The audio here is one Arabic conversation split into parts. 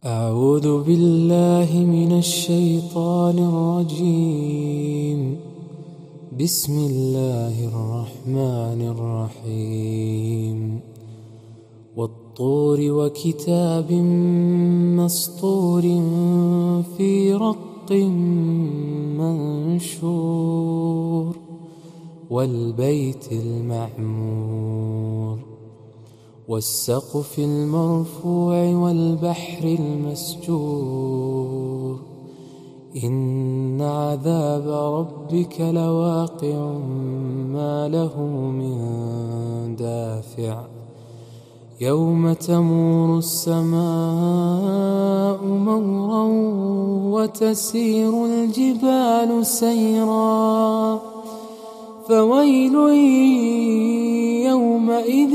أعوذ بالله من الشيطان الرجيم. بسم الله الرحمن الرحيم. والطور وكتاب مسطور في رق منشور والبيت المعمور والسقف المرفوع والبحر المسجور. إن عذاب ربك لواقع ما له من دافع. يوم تمور السماء مورا وتسير الجبال سيرا فويل يومئذ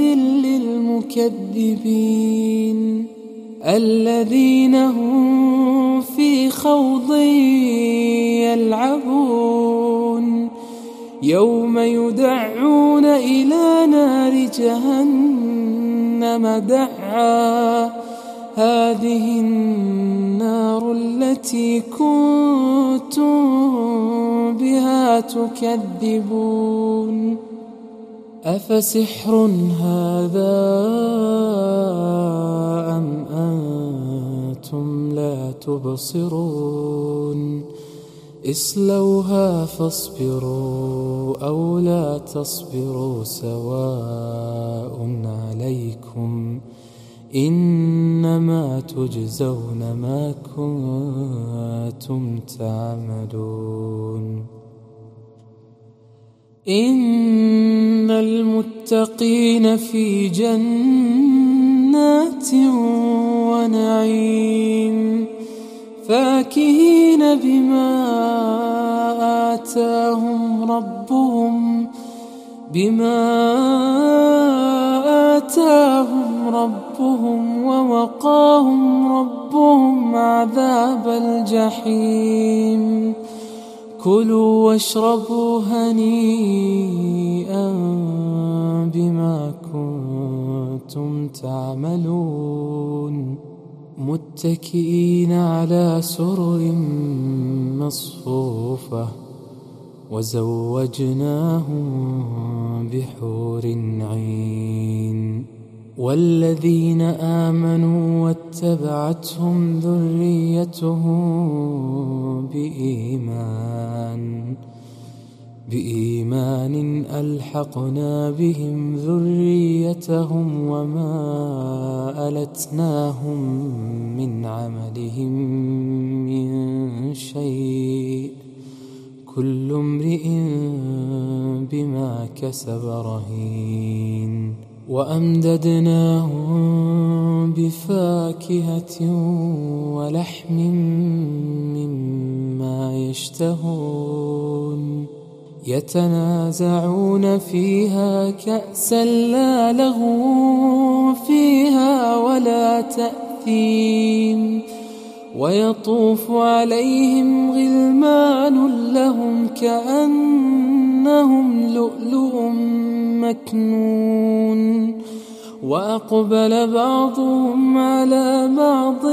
للمكذبين الذين هم في خوض يلعبون. يوم يدعون إلى نار جهنم دعا. هذه النار التي كنتم بها تكذبون. أفسحر هذا أم أنتم لا تبصرون. اصلوها فاصبروا أو لا تصبروا سواء عليكم إنما تجزون ما كنتم تعملون. إن المتقين في جنات ونعيم فاكهين بما آتاهم ربهم ووقاهم ربهم عذاب الجحيم. كلوا واشربوا هنيئا بما كنتم تعملون. متكئين على سرر مصفوفة وزوجناهم بحور عين. والذين آمنوا واتبعتهم ذريتهم بإيمان ألحقنا بهم ذريتهم وما ألتناهم من عملهم من شيء كل امرئ بما كسب رهين. وأمددناهم بفاكهة ولحم مما يشتهون. يتنازعون فيها كأسا لا لغو فيها ولا تأثيم. ويطوف عليهم غلمان لهم كأنهم لؤلؤ مكنون. وأقبل بعضهم على بعض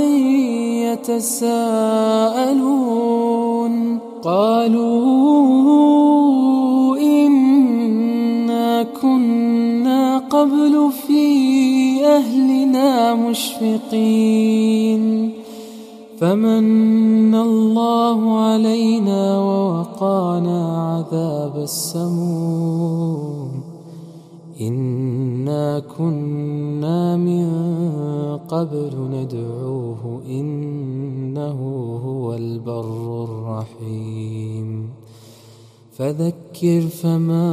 يتساءلون. قالوا إنا كنا قبل في أهلنا مشفقين فمن الله علينا ووقانا عذاب السموم. إنا كنا من قبل ندعوه إنه هو البر الرحيم. فذكر فما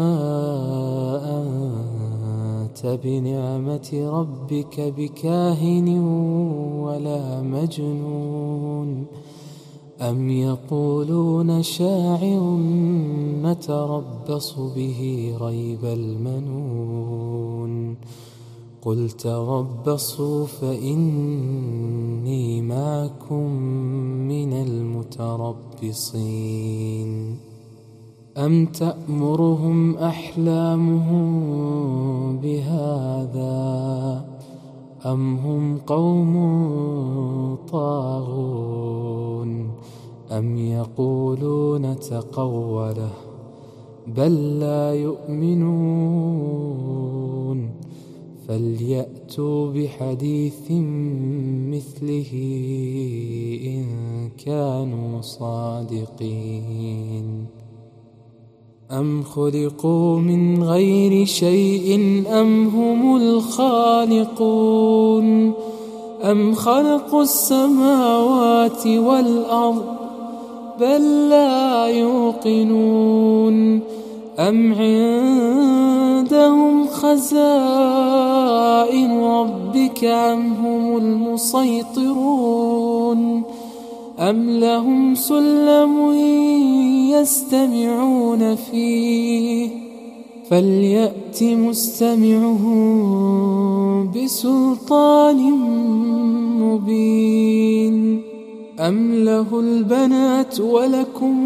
أنت بنعمة ربك بكاهن ولا مجنون. أم يقولون شاعر نتربص به ريب المنون. قل تربصوا فإني معكم من المتربصين. أم تأمرهم أحلامهم بهذا أم هم قوم طاغون أم يقولون تقوله بل لا يؤمنون فليأتوا بحديث مثله إن كانوا صادقين أم خلقوا من غير شيء أم هم الخالقون أم خلقوا السماوات والأرض بل لا يوقنون أم عندهم خزائن ربك أم هم المسيطرون أم لهم سلم يستمعون فيه فليأت مستمعهم بسلطان مبين أم له البنات ولكم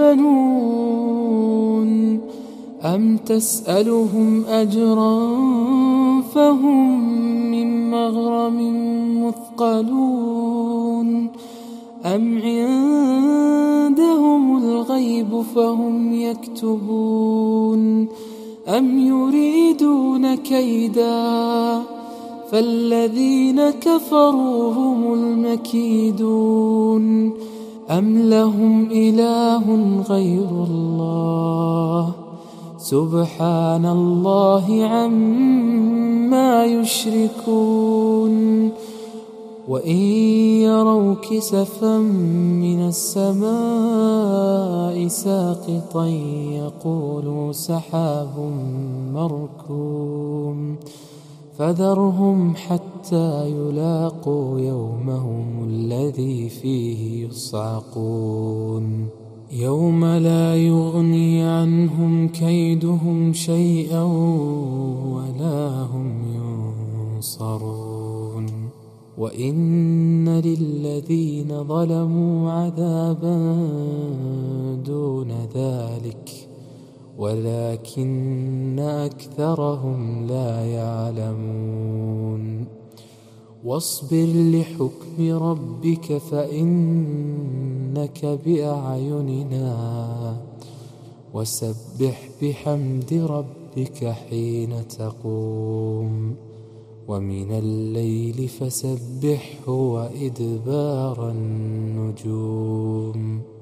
البنون أم تسألهم أجرا فهم من مغرم مثقلون أم عندهم الغيب فهم يكتبون أم يريدون كيدا فالذين كفروا هم المكيدون أم لهم إله غير الله سبحان الله عما يشركون وإن يروا كسفا من السماء ساقطا يقولوا سحاب مركوم فذرهم حتى يلاقوا يومهم الذي فيه يصعقون يوم لا يغني عنهم كيدهم شيئا ولا هم ينصرون وإن للذين ظلموا عذابا دون ذلك ولكن أكثرهم لا يعلمون واصبر لحكم ربك فإنك بأعيننا وسبح بحمد ربك حين تقوم ومن الليل فسبحه وإدبار النجوم